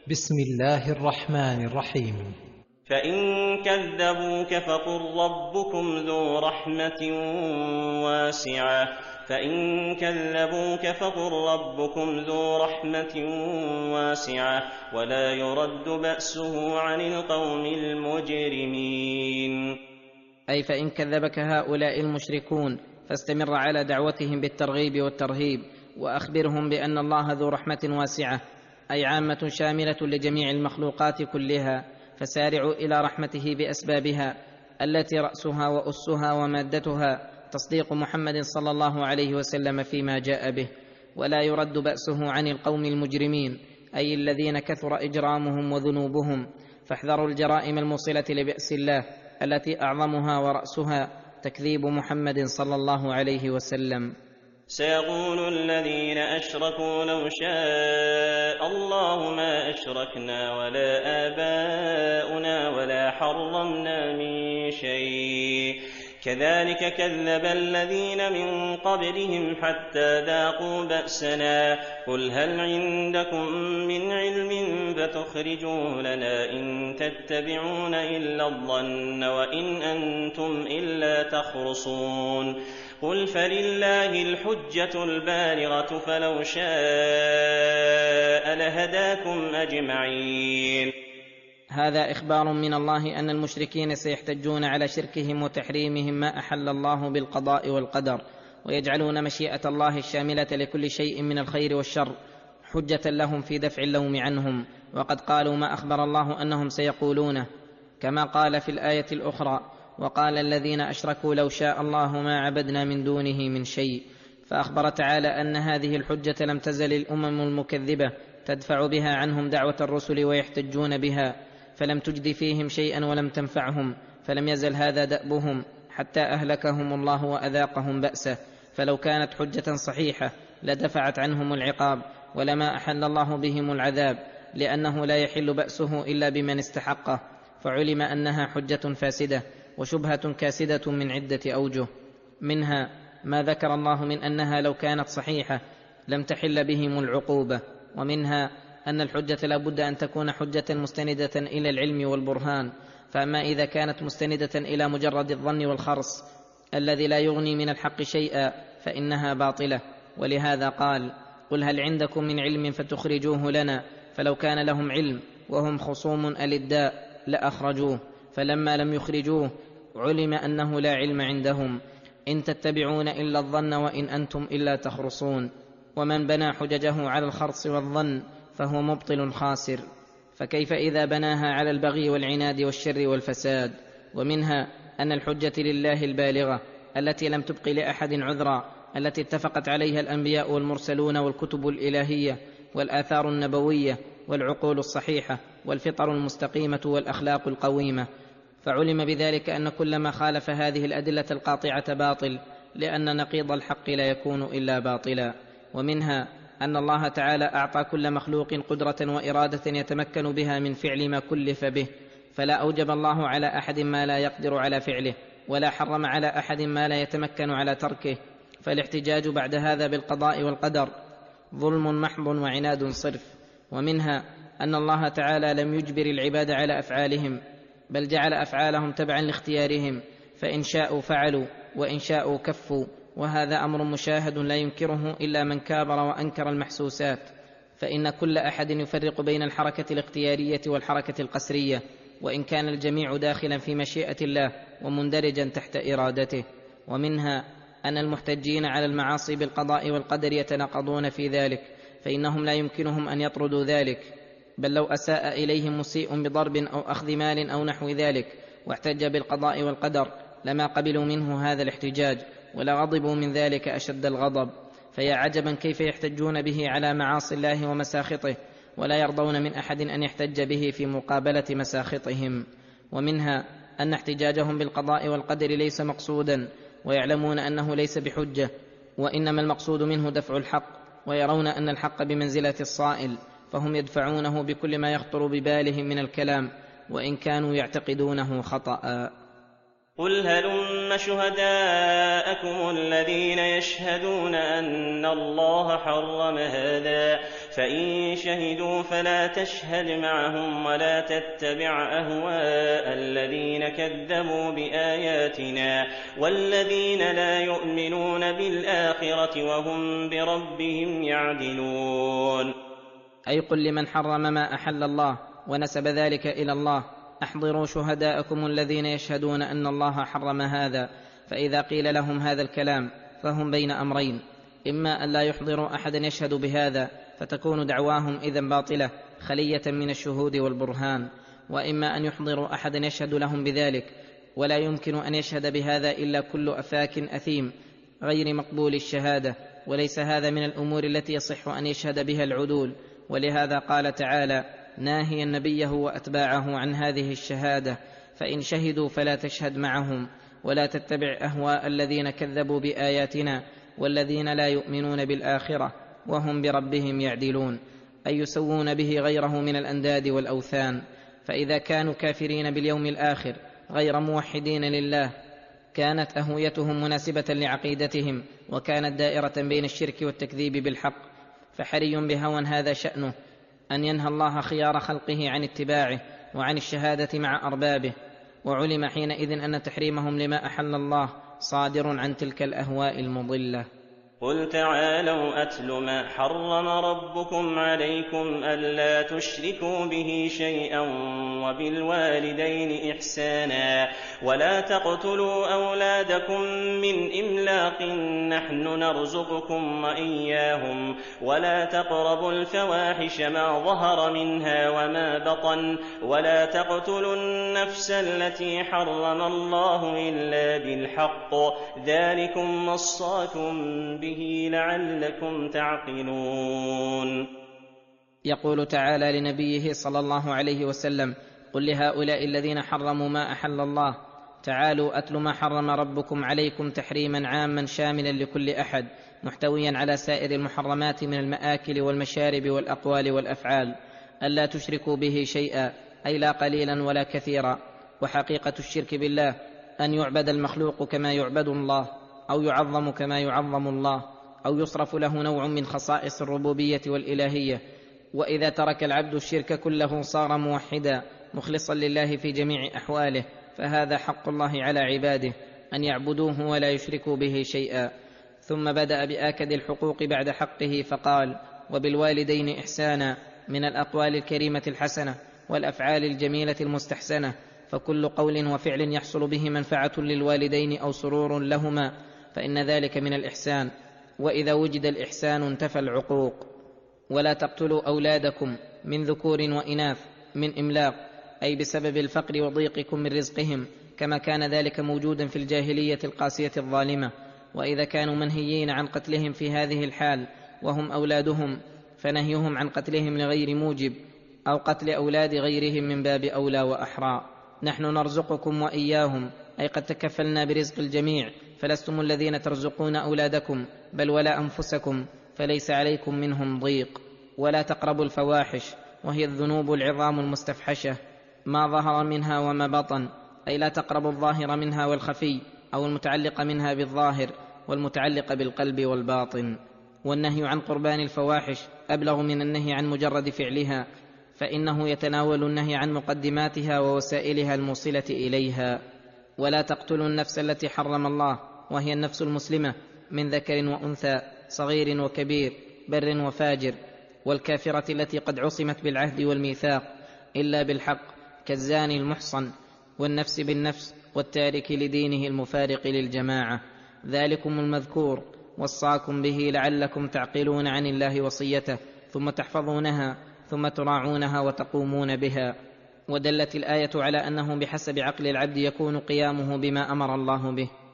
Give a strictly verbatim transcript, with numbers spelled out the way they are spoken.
بسم الله الرحمن الرحيم. فإن كذبوك فقل ربكم ذو رحمة واسعة فإن كذبوك فقل ربكم ذو رحمة واسعة ولا يرد بأسه عن القوم المجرمين. أي فإن كذبك هؤلاء المشركون فاستمر على دعوتهم بالترغيب والترهيب، وأخبرهم بأن الله ذو رحمة واسعة، أي عامة شاملة لجميع المخلوقات كلها، فسارعوا إلى رحمته بأسبابها التي رأسها وأسها ومادتها تصديق محمد صلى الله عليه وسلم فيما جاء به، ولا يرد بأسه عن القوم المجرمين، أي الذين كثر إجرامهم وذنوبهم، فاحذروا الجرائم الموصلة لبأس الله التي أعظمها ورأسها تكذيب محمد صلى الله عليه وسلم. سيقول الذين أشركوا لو شاء الله ما أشركنا ولا آباؤنا ولا حرمنا من شيء كذلك كذب الذين من قبلهم حتى ذاقوا بأسنا قل هل عندكم من علم فتخرجوه لنا إن تتبعون إلا الظن وإن أنتم إلا تخرصون قل فلله الحجة البالغة فلو شاء لهداكم أجمعين. هذا إخبار من الله أن المشركين سيحتجون على شركهم وتحريمهم ما أحل الله بالقضاء والقدر، ويجعلون مشيئة الله الشاملة لكل شيء من الخير والشر حجة لهم في دفع اللوم عنهم، وقد قالوا ما أخبر الله أنهم سيقولونه، كما قال في الآية الأخرى وقال الذين أشركوا لو شاء الله ما عبدنا من دونه من شيء. فأخبر تعالى أن هذه الحجة لم تزل الأمم المكذبة تدفع بها عنهم دعوة الرسل ويحتجون بها، فلم تجد فيهم شيئا ولم تنفعهم، فلم يزل هذا دأبهم حتى أهلكهم الله وأذاقهم بأسه. فلو كانت حجة صحيحة لدفعت عنهم العقاب ولما أحل الله بهم العذاب، لأنه لا يحل بأسه إلا بمن استحقه، فعلم أنها حجة فاسدة وشبهة كاسدة من عدة أوجه، منها ما ذكر الله من أنها لو كانت صحيحة لم تحل بهم العقوبة، ومنها أن الحجة لا بد أن تكون حجة مستندة إلى العلم والبرهان، فأما إذا كانت مستندة إلى مجرد الظن والخرص الذي لا يغني من الحق شيئا فإنها باطلة. ولهذا قال قل هل عندكم من علم فتخرجوه لنا، فلو كان لهم علم وهم خصوم ألداء لأخرجوه، فلما لم يخرجوه علم أنه لا علم عندهم. إن تتبعون إلا الظن وإن أنتم إلا تخرصون. ومن بنى حججه على الخرص والظن فهو مبطل خاسر، فكيف إذا بناها على البغي والعناد والشر والفساد؟ ومنها أن الحجة لله البالغة التي لم تبق لأحد عذرا، التي اتفقت عليها الأنبياء والمرسلون والكتب الإلهية والآثار النبوية والعقول الصحيحة والفطر المستقيمة والأخلاق القويمة، فعلم بذلك أن كل ما خالف هذه الأدلة القاطعة باطل، لأن نقيض الحق لا يكون إلا باطلا. ومنها أن الله تعالى أعطى كل مخلوق قدرة وإرادة يتمكن بها من فعل ما كلف به، فلا أوجب الله على أحد ما لا يقدر على فعله، ولا حرم على أحد ما لا يتمكن على تركه، فالاحتجاج بعد هذا بالقضاء والقدر ظلم محض وعناد صرف. ومنها أن الله تعالى لم يجبر العباد على أفعالهم، بل جعل أفعالهم تبعا لاختيارهم، فإن شاءوا فعلوا وإن شاءوا كفوا، وهذا أمر مشاهد لا ينكره إلا من كابر وأنكر المحسوسات، فإن كل أحد يفرق بين الحركة الاختيارية والحركة القسرية، وإن كان الجميع داخلا في مشيئة الله ومندرجا تحت إرادته. ومنها أن المحتجين على المعاصي بالقضاء والقدر يتناقضون في ذلك، فإنهم لا يمكنهم أن يطردوا ذلك، بل لو أساء إليهم مسيء بضرب أو أخذ مال أو نحو ذلك واحتج بالقضاء والقدر لما قبلوا منه هذا الاحتجاج، ولا غضبوا من ذلك أشد الغضب. فيا عجبا كيف يحتجون به على معاصي الله ومساخطه، ولا يرضون من أحد أن يحتج به في مقابلة مساخطهم. ومنها أن احتجاجهم بالقضاء والقدر ليس مقصودا، ويعلمون أنه ليس بحجة، وإنما المقصود منه دفع الحق، ويرون أن الحق بمنزلة الصائل، فهم يدفعونه بكل ما يخطر ببالهم من الكلام، وإن كانوا يعتقدونه خطأ. قل هلم شهداءكم الذين يشهدون أن الله حرم هذا فإن شهدوا فلا تشهد معهم ولا تتبع أهواء الذين كذبوا بآياتنا والذين لا يؤمنون بالآخرة وهم بربهم يعدلون. أي قل لمن حرم ما أحل الله ونسب ذلك إلى الله: أحضروا شهداءكم الذين يشهدون أن الله حرم هذا. فإذا قيل لهم هذا الكلام فهم بين أمرين: إما أن لا يحضروا أحدا يشهد بهذا فتكون دعواهم إذن باطلة خلية من الشهود والبرهان، وإما أن يحضروا أحدا يشهد لهم بذلك، ولا يمكن أن يشهد بهذا إلا كل أفاك أثيم غير مقبول الشهادة، وليس هذا من الأمور التي يصح أن يشهد بها العدول. ولهذا قال تعالى ناهيا نبيه وأتباعه عن هذه الشهادة: فإن شهدوا فلا تشهد معهم ولا تتبع أهواء الذين كذبوا بآياتنا والذين لا يؤمنون بالآخرة وهم بربهم يعدلون، أي يسوون به غيره من الأنداد والأوثان. فإذا كانوا كافرين باليوم الآخر غير موحدين لله كانت أهويتهم مناسبة لعقيدتهم، وكانت دائرة بين الشرك والتكذيب بالحق. فحري بهوى هذا شأنه أن ينهى الله خيار خلقه عن اتباعه وعن الشهادة مع أربابه، وعلم حينئذ أن تحريمهم لما أحل الله صادر عن تلك الأهواء المضلة. قل تعالوا أتل ما حرم ربكم عليكم ألا تشركوا به شيئا وبالوالدين إحسانا ولا taqtulوا أولادكم من إملاق نحن نرزقكم وإياهم ولا تقربوا الفواحش ما ظهر منها وما بطن ولا تقتلوا النفس التي حرم الله إلا بالحق ذلكم وصاكم به لعلكم تعقلون. يقول تعالى لنبيه صلى الله عليه وسلم: قل لهؤلاء الذين حرموا ما أحل الله: تعالوا أتل ما حرم ربكم عليكم تحريما عاما شاملا لكل أحد محتويا على سائر المحرمات من المآكل والمشارب والأقوال والأفعال، ألا تشركوا به شيئا، أي لا قليلا ولا كثيرا. وحقيقة الشرك بالله أن يعبد المخلوق كما يعبد الله، أو يعظم كما يعظم الله، أو يصرف له نوع من خصائص الربوبية والإلهية. وإذا ترك العبد الشرك كله صار موحدا مخلصا لله في جميع أحواله، فهذا حق الله على عباده أن يعبدوه ولا يشركوا به شيئا. ثم بدأ بآكد الحقوق بعد حقه فقال: وبالوالدين إحسانا، من الأقوال الكريمة الحسنة والأفعال الجميلة المستحسنة، فكل قول وفعل يحصل به منفعة للوالدين أو سرور لهما فإن ذلك من الإحسان، وإذا وجد الإحسان انتفى العقوق. ولا تقتلوا أولادكم من ذكور وإناث من إملاق، أي بسبب الفقر وضيقكم من رزقهم، كما كان ذلك موجودا في الجاهلية القاسية الظالمة. وإذا كانوا منهيين عن قتلهم في هذه الحال وهم أولادهم، فنهيهم عن قتلهم لغير موجب أو قتل أولاد غيرهم من باب أولى وأحرى. نحن نرزقكم وإياهم، أي قد تكفلنا برزق الجميع، فلستم الذين ترزقون أولادكم بل ولا أنفسكم، فليس عليكم منهم ضيق. ولا تقربوا الفواحش، وهي الذنوب العظام المستفحشة، ما ظهر منها وما بطن، أي لا تقربوا الظاهر منها والخفي، أو المتعلق منها بالظاهر والمتعلق بالقلب والباطن. والنهي عن قربان الفواحش أبلغ من النهي عن مجرد فعلها، فإنه يتناول النهي عن مقدماتها ووسائلها الموصلة إليها. ولا تقتلوا النفس التي حرم الله، وهي النفس المسلمة من ذكر وأنثى، صغير وكبير، بر وفاجر، والكافرة التي قد عصمت بالعهد والميثاق إلا بالحق، كالزاني المحصن، والنفس بالنفس، والتارك لدينه المفارق للجماعة. ذلكم المذكور وصاكم به لعلكم تعقلون عن الله وصيته، ثم تحفظونها، ثم تراعونها وتقومون بها. ودلت الآية على أنه بحسب عقل العبد يكون قيامه بما أمر الله به.